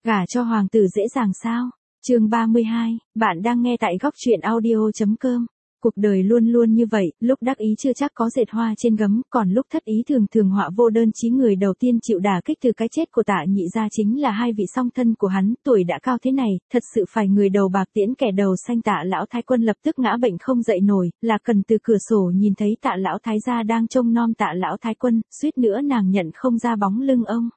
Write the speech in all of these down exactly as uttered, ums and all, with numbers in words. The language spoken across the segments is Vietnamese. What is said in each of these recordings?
Gả cho hoàng tử dễ dàng sao? Chương ba mươi hai, bạn đang nghe tại góc truyện audio.com. Cuộc đời luôn luôn như vậy, lúc đắc ý chưa chắc có dệt hoa trên gấm, còn lúc thất ý thường thường họa vô đơn chí. Người đầu tiên chịu đả kích từ cái chết của Tạ Nhị gia chính là hai vị song thân của hắn, tuổi đã cao thế này, thật sự phải người đầu bạc tiễn kẻ đầu xanh. Tạ lão thái quân lập tức ngã bệnh không dậy nổi, là Cần từ cửa sổ nhìn thấy Tạ lão thái gia đang trông nom Tạ lão thái quân, suýt nữa nàng nhận không ra bóng lưng ông.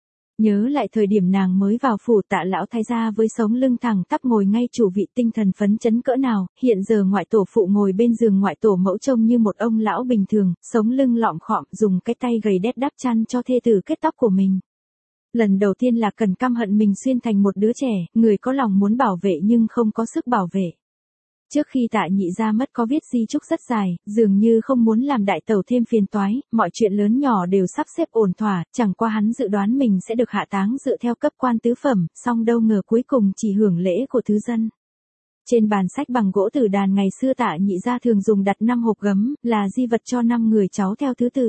Nhớ lại thời điểm nàng mới vào phủ, Tạ lão thái gia với sống lưng thẳng tắp ngồi ngay chủ vị, tinh thần phấn chấn cỡ nào. Hiện giờ ngoại tổ phụ ngồi bên giường ngoại tổ mẫu trông như một ông lão bình thường, sống lưng lọm khọm, dùng cái tay gầy đét đắp chăn cho thê tử kết tóc của mình. Lần đầu tiên là Cần căm hận mình xuyên thành một đứa trẻ, người có lòng muốn bảo vệ nhưng không có sức bảo vệ. Trước khi Tạ Nhị gia mất có viết di chúc rất dài, dường như không muốn làm đại tẩu thêm phiền toái, mọi chuyện lớn nhỏ đều sắp xếp ổn thỏa, chẳng qua hắn dự đoán mình sẽ được hạ táng dựa theo cấp quan tứ phẩm, song đâu ngờ cuối cùng chỉ hưởng lễ của thứ dân. Trên bàn sách bằng gỗ tử đàn ngày xưa Tạ Nhị gia thường dùng đặt năm hộp gấm, là di vật cho năm người cháu theo thứ tự.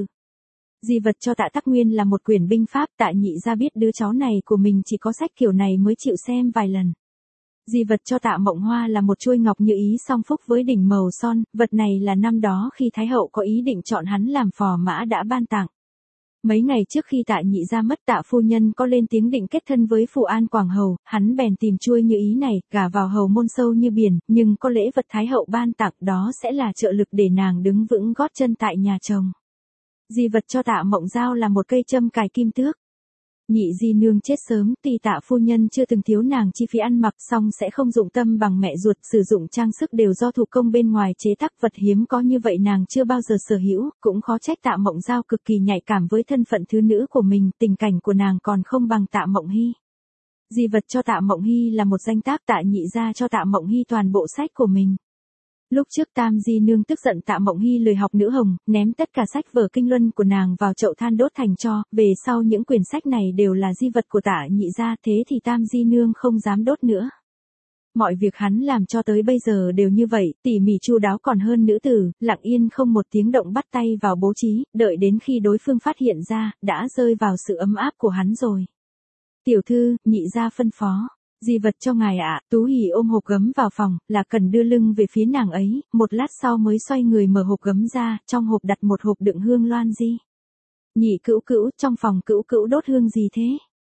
Di vật cho Tạ Tắc Nguyên là một quyển binh pháp. Tạ Nhị gia biết đứa cháu này của mình chỉ có sách kiểu này mới chịu xem vài lần. Di vật cho Tạ Mộng Hoa là một chuôi ngọc như ý song phúc với đỉnh màu son, vật này là năm đó khi Thái hậu có ý định chọn hắn làm phò mã đã ban tặng. Mấy ngày trước khi Tạ Nhị gia mất, Tạ phu nhân có lên tiếng định kết thân với Phù An Quảng hầu, hắn bèn tìm chuôi như ý này, gả vào hầu môn sâu như biển, nhưng có lễ vật Thái hậu ban tặng, đó sẽ là trợ lực để nàng đứng vững gót chân tại nhà chồng. Di vật cho Tạ Mộng Giao là một cây châm cài kim tước. Nhị di nương chết sớm, tuy Tạ phu nhân chưa từng thiếu nàng chi phí ăn mặc, song sẽ không dụng tâm bằng mẹ ruột, sử dụng trang sức đều do thủ công bên ngoài chế tác, vật hiếm có như vậy nàng chưa bao giờ sở hữu, cũng khó trách Tạ Mộng Giao cực kỳ nhạy cảm với thân phận thứ nữ của mình, tình cảnh của nàng còn không bằng Tạ Mộng Hy. Di vật cho Tạ Mộng Hy là một danh tác. Tạ Nhị gia cho Tạ Mộng Hy toàn bộ sách của mình. Lúc trước Tam di nương tức giận Tạ Mộng Hy lười học nữ hồng, ném tất cả sách vở kinh luân của nàng vào chậu than đốt thành tro, về sau những quyển sách này đều là di vật của Tạ Nhị gia, thế thì Tam di nương không dám đốt nữa. Mọi việc hắn làm cho tới bây giờ đều như vậy, tỉ mỉ chu đáo còn hơn nữ tử, lặng yên không một tiếng động bắt tay vào bố trí, đợi đến khi đối phương phát hiện ra, đã rơi vào sự ấm áp của hắn rồi. Tiểu thư, Nhị gia phân phó. Di vật cho ngài ạ. Tú Hỷ ôm hộp gấm vào phòng, là Cần đưa lưng về phía nàng ấy, một lát sau mới xoay người mở hộp gấm ra, trong hộp đặt một hộp đựng hương loan di. Nhị cữu cữu, trong phòng cữu cữu đốt hương gì thế?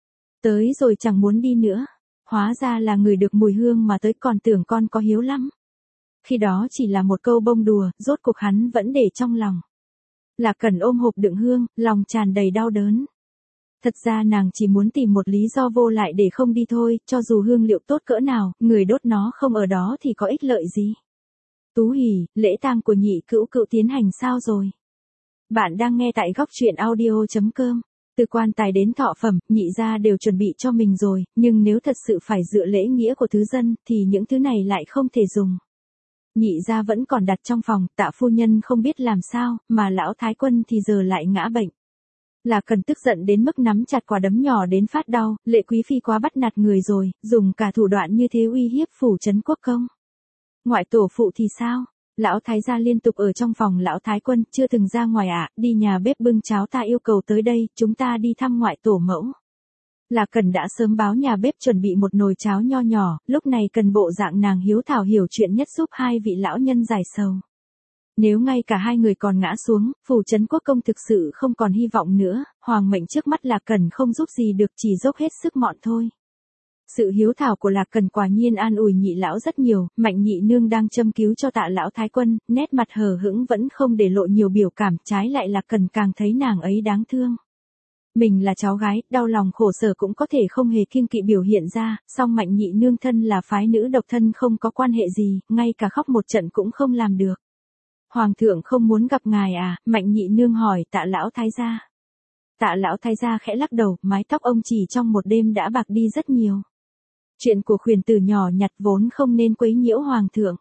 Tới rồi chẳng muốn đi nữa. Hóa ra là người được mùi hương mà tới, còn tưởng con có hiếu lắm. Khi đó chỉ là một câu bông đùa, rốt cuộc hắn vẫn để trong lòng. Là Cần ôm hộp đựng hương, lòng tràn đầy đau đớn. Thật ra nàng chỉ muốn tìm một lý do vô lại để không đi thôi, cho dù hương liệu tốt cỡ nào, người đốt nó không ở đó thì có ích lợi gì. Tú Hỷ, lễ tang của nhị cữu cữu tiến hành sao rồi? Bạn đang nghe tại góc truyện audio.com. Từ quan tài đến thọ phẩm, nhị gia đều chuẩn bị cho mình rồi, nhưng nếu thật sự phải dựa lễ nghĩa của thứ dân, thì những thứ này lại không thể dùng. Nhị gia vẫn còn đặt trong phòng, Tạ phu nhân không biết làm sao, mà lão thái quân thì giờ lại ngã bệnh. Là Cần tức giận đến mức nắm chặt quả đấm nhỏ đến phát đau, Lệ quý phi quá bắt nạt người rồi, dùng cả thủ đoạn như thế uy hiếp phủ trấn quốc công. Ngoại tổ phụ thì sao? Lão thái gia liên tục ở trong phòng. Lão thái quân, chưa từng ra ngoài ạ, à, đi nhà bếp bưng cháo, ta yêu cầu tới đây, chúng ta đi thăm ngoại tổ mẫu. Là Cần đã sớm báo nhà bếp chuẩn bị một nồi cháo nho nhỏ, lúc này Cần bộ dạng nàng hiếu thảo hiểu chuyện nhất giúp hai vị lão nhân giải sầu. Nếu ngay cả hai người còn ngã xuống, phủ trấn quốc công thực sự không còn hy vọng nữa, hoàng mệnh trước mắt Lạc Cần không giúp gì được, chỉ dốc hết sức mọn thôi. Sự hiếu thảo của Lạc Cần quả nhiên an ủi nhị lão rất nhiều. Mạnh nhị nương đang châm cứu cho Tạ lão thái quân, nét mặt hờ hững vẫn không để lộ nhiều biểu cảm, trái lại Lạc Cần càng thấy nàng ấy đáng thương. Mình là cháu gái, đau lòng khổ sở cũng có thể không hề kiêng kỵ biểu hiện ra, song Mạnh nhị nương thân là phái nữ độc thân không có quan hệ gì, ngay cả khóc một trận cũng không làm được. Hoàng thượng không muốn gặp ngài à? Mạnh nhị nương hỏi Tạ lão thái gia. Tạ lão thái gia khẽ lắc đầu, mái tóc ông chỉ trong một đêm đã bạc đi rất nhiều. Chuyện của khuyển tử nhỏ nhặt vốn không nên quấy nhiễu hoàng thượng.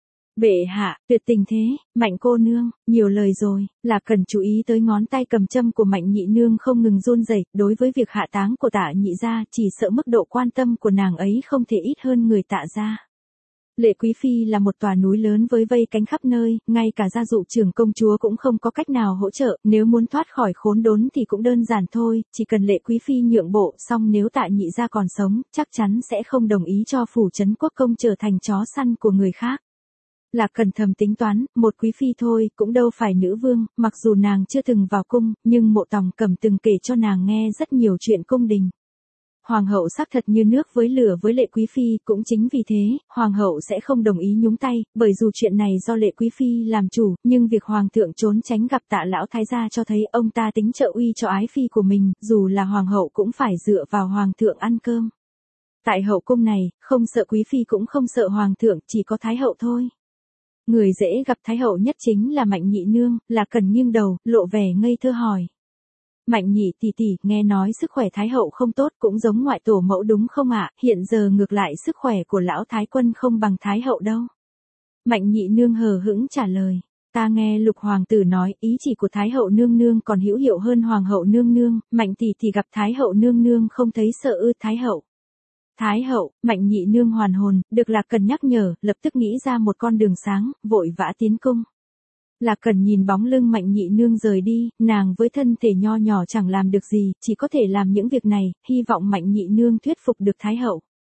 Bệ hạ, tuyệt tình thế, Mạnh cô nương, nhiều lời rồi. Là Cần chú ý tới ngón tay cầm châm của Mạnh nhị nương không ngừng run rẩy. Đối với việc hạ táng của Tạ nhị gia, chỉ sợ mức độ quan tâm của nàng ấy không thể ít hơn người Tạ gia. Lệ Quý Phi là một tòa núi lớn với vây cánh khắp nơi, ngay cả gia dụ trưởng công chúa cũng không có cách nào hỗ trợ, nếu muốn thoát khỏi khốn đốn thì cũng đơn giản thôi, chỉ cần Lệ Quý Phi nhượng bộ, xong nếu Tạ Nhị gia còn sống, chắc chắn sẽ không đồng ý cho phủ trấn quốc công trở thành chó săn của người khác. Lạc Cần thầm tính toán, một quý phi thôi, cũng đâu phải nữ vương, mặc dù nàng chưa từng vào cung, nhưng Mộ Tòng Cẩm từng kể cho nàng nghe rất nhiều chuyện cung đình. Hoàng hậu xác thật như nước với lửa với Lệ Quý Phi, cũng chính vì thế, Hoàng hậu sẽ không đồng ý nhúng tay, bởi dù chuyện này do Lệ Quý Phi làm chủ, nhưng việc Hoàng thượng trốn tránh gặp Tạ lão thái gia cho thấy ông ta tính trợ uy cho ái phi của mình, dù là Hoàng hậu cũng phải dựa vào Hoàng thượng ăn cơm. Tại hậu cung này, không sợ Quý Phi cũng không sợ Hoàng thượng, chỉ có Thái hậu thôi. Người dễ gặp Thái hậu nhất chính là Mạnh Nhị nương, là Cần nghiêng đầu, lộ vẻ ngây thơ hỏi. Mạnh Nhị tỷ tỷ, nghe nói sức khỏe Thái hậu không tốt, cũng giống ngoại tổ mẫu đúng không ạ? Hiện giờ ngược lại sức khỏe của lão Thái quân không bằng Thái hậu đâu. Mạnh Nhị nương hờ hững trả lời. Ta nghe Lục hoàng tử nói, ý chỉ của Thái hậu nương nương còn hữu hiệu hơn Hoàng hậu nương nương, Mạnh tỷ tỷ gặp Thái hậu nương nương không thấy sợ ư? Thái hậu. Thái hậu, Mạnh Nhị nương hoàn hồn, được Lạc Cần nhắc nhở, lập tức nghĩ ra một con đường sáng, vội vã tiến cung. Lạc Cần nhìn bóng lưng Mạnh Nhị nương rời đi, nàng với thân thể nho nhỏ chẳng làm được gì, chỉ có thể làm những việc này, hy vọng Mạnh Nhị nương thuyết phục được Thái hậu.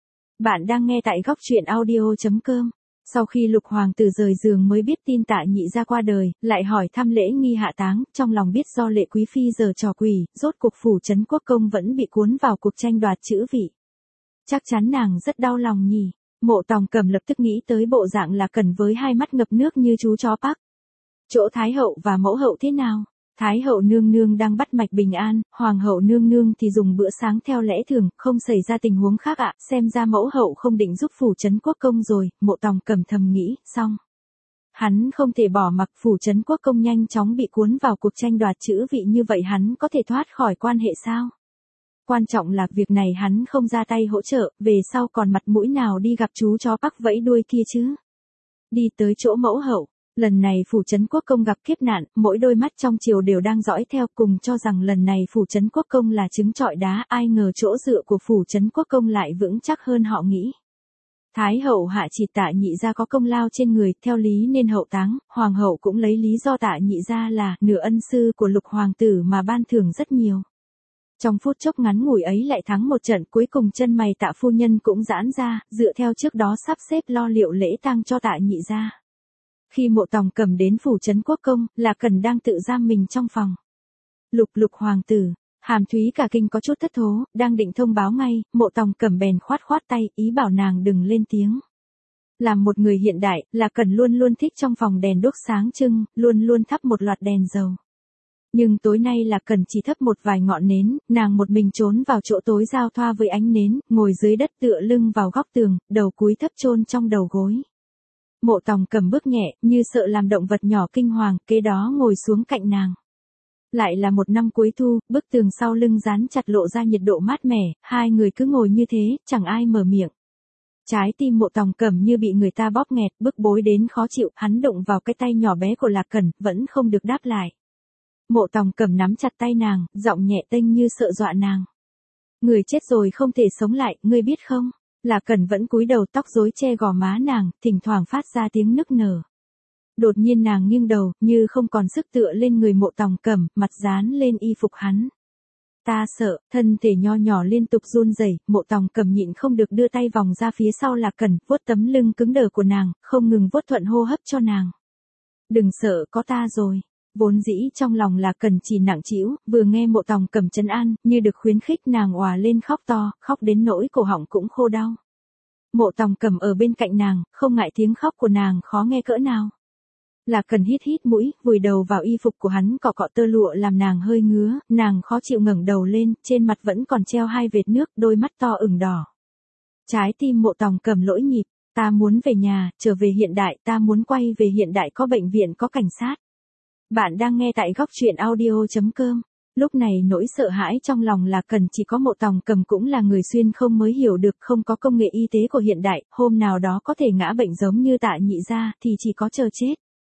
Bạn đang nghe tại góc truyện audio chấm com. Sau khi Lục hoàng tử rời giường mới biết tin Tạ Nhị gia qua đời, lại hỏi thăm lễ nghi hạ táng, trong lòng biết do Lệ Quý Phi giờ trò quỷ, rốt cuộc phủ trấn quốc công vẫn bị cuốn vào cuộc tranh đoạt chữ vị. Chắc chắn nàng rất đau lòng nhỉ. Mộ Tòng Cẩm lập tức nghĩ tới bộ dạng Lạc Cần với hai mắt ngập nước như chú chó Park. Chỗ Thái hậu và mẫu hậu thế nào? Thái hậu nương nương đang bắt mạch bình an, Hoàng hậu nương nương thì dùng bữa sáng theo lẽ thường, không xảy ra tình huống khác ạ, xem ra mẫu hậu không định giúp phủ trấn quốc công rồi, Mộ Tòng Cẩm thầm nghĩ, xong. Hắn không thể bỏ mặc phủ trấn quốc công nhanh chóng bị cuốn vào cuộc tranh đoạt chữ vị như vậy, hắn có thể thoát khỏi quan hệ sao? Quan trọng là việc này hắn không ra tay hỗ trợ, về sau còn mặt mũi nào đi gặp chú chó Park vẫy đuôi kia chứ? Đi tới chỗ mẫu hậu. Lần này phủ trấn quốc công gặp kiếp nạn, mỗi đôi mắt trong triều đều đang dõi theo, cùng cho rằng lần này phủ trấn quốc công là trứng trọi đá, ai ngờ chỗ dựa của phủ trấn quốc công lại vững chắc hơn họ nghĩ. Thái hậu hạ chỉ Tạ Nhị gia có công lao trên người, theo lý nên hậu táng, Hoàng hậu cũng lấy lý do Tạ Nhị gia là nửa ân sư của Lục hoàng tử mà ban thưởng rất nhiều. Trong phút chốc ngắn ngủi ấy lại thắng một trận, cuối cùng chân mày Tạ phu nhân cũng giãn ra, dựa theo trước đó sắp xếp lo liệu lễ tang cho Tạ Nhị gia. Khi Mộ Tòng Cẩm đến phủ trấn quốc công, là Cần đang tự giam mình trong phòng. Lục Lục hoàng tử, Hàm Thúy cả kinh có chút thất thố, đang định thông báo ngay, Mộ Tòng Cẩm bèn khoát khoát tay, ý bảo nàng đừng lên tiếng. Làm một người hiện đại, là Cần luôn luôn thích trong phòng đèn đuốc sáng trưng, luôn luôn thắp một loạt đèn dầu. Nhưng tối nay là Cần chỉ thắp một vài ngọn nến, nàng một mình trốn vào chỗ tối giao thoa với ánh nến, ngồi dưới đất tựa lưng vào góc tường, đầu cúi thấp chôn trong đầu gối. Mộ Tòng Cẩm bước nhẹ, như sợ làm động vật nhỏ kinh hoàng, kế đó ngồi xuống cạnh nàng. Lại là một năm cuối thu, bức tường sau lưng dán chặt lộ ra nhiệt độ mát mẻ, hai người cứ ngồi như thế, chẳng ai mở miệng. Trái tim Mộ Tòng Cẩm như bị người ta bóp nghẹt, bức bối đến khó chịu, hắn đụng vào cái tay nhỏ bé của Lạc Cần, vẫn không được đáp lại. Mộ Tòng Cẩm nắm chặt tay nàng, giọng nhẹ tênh như sợ dọa nàng. Người chết rồi không thể sống lại, ngươi biết không? Lạc Cần vẫn cúi đầu, tóc rối che gò má nàng, thỉnh thoảng phát ra tiếng nức nở. Đột nhiên nàng nghiêng đầu, như không còn sức tựa lên người Mộ Tòng Cẩm, mặt dán lên y phục hắn. Ta sợ, thân thể nho nhỏ liên tục run rẩy, Mộ Tòng Cẩm nhịn không được đưa tay vòng ra phía sau Lạc Cần, vuốt tấm lưng cứng đờ của nàng, không ngừng vuốt thuận hô hấp cho nàng. Đừng sợ, có ta rồi. Vốn dĩ trong lòng Lạc Cần chỉ nặng trĩu, vừa nghe Mộ Tòng Cẩm trấn an, như được khuyến khích, nàng òa lên khóc to, khóc đến nỗi cổ họng cũng khô đau. Mộ Tòng Cẩm ở bên cạnh nàng, không ngại tiếng khóc của nàng khó nghe cỡ nào. Lạc Cần hít hít mũi, vùi đầu vào y phục của hắn, cọ cọ tơ lụa làm nàng hơi ngứa, nàng khó chịu ngẩng đầu lên, trên mặt vẫn còn treo hai vệt nước, đôi mắt to ửng đỏ. Trái tim Mộ Tòng Cẩm lỗi nhịp, ta muốn về nhà, trở về hiện đại, ta muốn quay về hiện đại, có bệnh viện, có cảnh sát. Bạn đang nghe tại góc truyện audio chấm com. Lúc này nỗi sợ hãi trong lòng Lạc Cần chỉ có Mộ Tòng Cẩm cũng là người xuyên không mới hiểu được, không có công nghệ y tế của hiện đại, hôm nào đó có thể ngã bệnh giống như Tạ Nhị gia thì chỉ có chờ chết.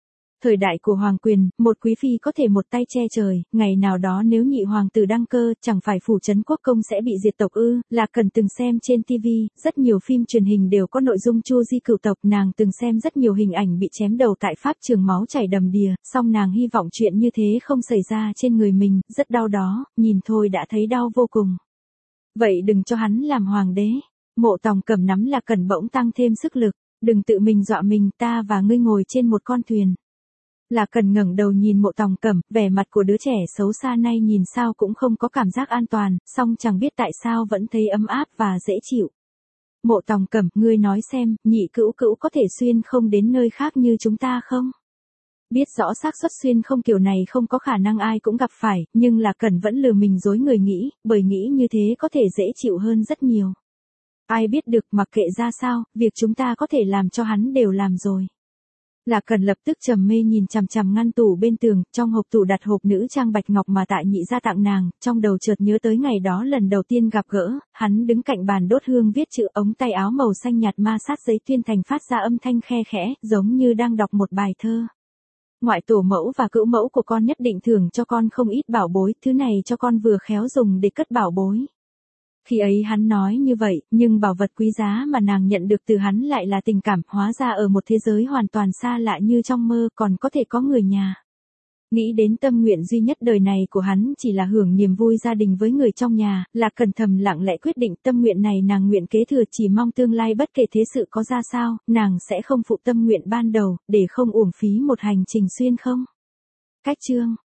Thời đại của hoàng quyền, một quý phi có thể một tay che trời, ngày nào đó nếu nhị hoàng tử đăng cơ, chẳng phải phủ trấn quốc công sẽ bị diệt tộc ư? Là Cần từng xem trên ti vi, rất nhiều phim truyền hình đều có nội dung Chu Di cửu tộc, nàng từng xem rất nhiều hình ảnh bị chém đầu tại pháp trường máu chảy đầm đìa, song nàng hy vọng chuyện như thế không xảy ra trên người mình, rất đau đó, nhìn thôi đã thấy đau vô cùng. Vậy đừng cho hắn làm hoàng đế. Mộ Tòng Cẩm nắm là Cần bỗng tăng thêm sức lực, đừng tự mình dọa mình, ta và ngươi ngồi trên một con thuyền. Là Cần ngẩng đầu nhìn Mộ Tòng Cẩm, vẻ mặt của đứa trẻ xấu xa nay nhìn sao cũng không có cảm giác an toàn, song chẳng biết tại sao vẫn thấy ấm áp và dễ chịu. Mộ Tòng Cẩm, ngươi nói xem, nhị cữu cữu có thể xuyên không đến nơi khác như chúng ta không? Biết rõ xác suất xuyên không kiểu này không có khả năng ai cũng gặp phải, nhưng là Cần vẫn lừa mình dối người nghĩ, bởi nghĩ như thế có thể dễ chịu hơn rất nhiều. Ai biết được, mặc kệ ra sao, việc chúng ta có thể làm cho hắn đều làm rồi. Là Cần lập tức trầm mê nhìn chằm chằm ngăn tủ bên tường, trong hộp tủ đặt hộp nữ trang bạch ngọc mà tại nhị gia tặng nàng, trong đầu chợt nhớ tới ngày đó lần đầu tiên gặp gỡ, hắn đứng cạnh bàn đốt hương viết chữ, ống tay áo màu xanh nhạt ma sát giấy tuyên thành phát ra âm thanh khe khẽ, giống như đang đọc một bài thơ. Ngoại tổ mẫu và cữu mẫu của con nhất định thưởng cho con không ít bảo bối, thứ này cho con vừa khéo dùng để cất bảo bối. Khi ấy hắn nói như vậy, nhưng bảo vật quý giá mà nàng nhận được từ hắn lại là tình cảm, hóa ra ở một thế giới hoàn toàn xa lạ như trong mơ còn có thể có người nhà. Nghĩ đến tâm nguyện duy nhất đời này của hắn chỉ là hưởng niềm vui gia đình với người trong nhà, là Cần thầm lặng lẽ quyết định tâm nguyện này nàng nguyện kế thừa, chỉ mong tương lai bất kể thế sự có ra sao, nàng sẽ không phụ tâm nguyện ban đầu, để không uổng phí một hành trình xuyên không. Cách chương